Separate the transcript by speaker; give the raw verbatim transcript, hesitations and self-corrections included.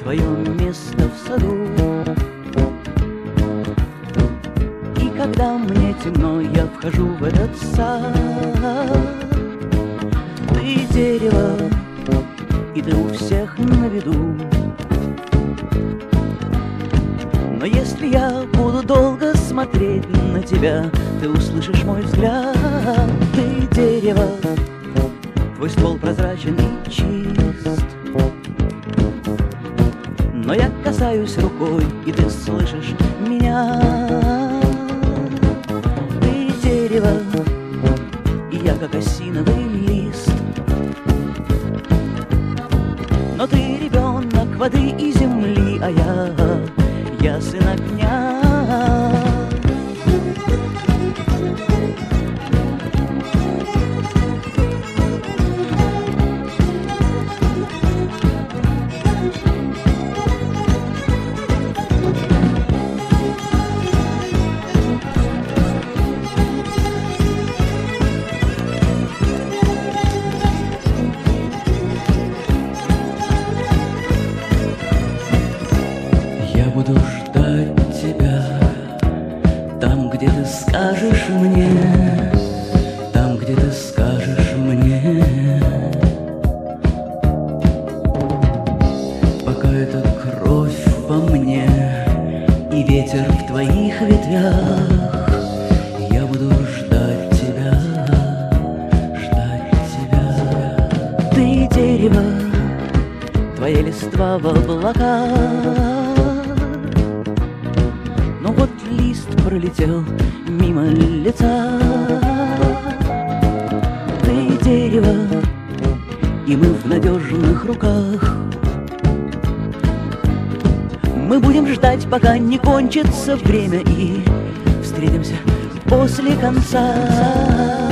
Speaker 1: твое место в саду. И когда мне темно, я вхожу в этот сад. Ты дерево, и ты у всех на виду. Но если я буду долго смотреть на тебя, ты услышишь мой взгляд. Ты дерево, твой ствол прозрачен и чист. Но я касаюсь рукой, и ты слышишь меня. Ты дерево, и я как осиновый лист. Но ты ребенок воды и земли, а я, я сын огня. Я буду ждать тебя там, где ты скажешь мне, там, где ты скажешь мне. Пока эта кровь во мне и ветер в твоих ветвях, я буду ждать тебя, ждать тебя. Ты дерево, твоя листва в облаках. Но вот лист пролетел мимо лица. Ты дерево, и мы в надежных руках. Мы будем ждать, пока не кончится время, и встретимся после конца.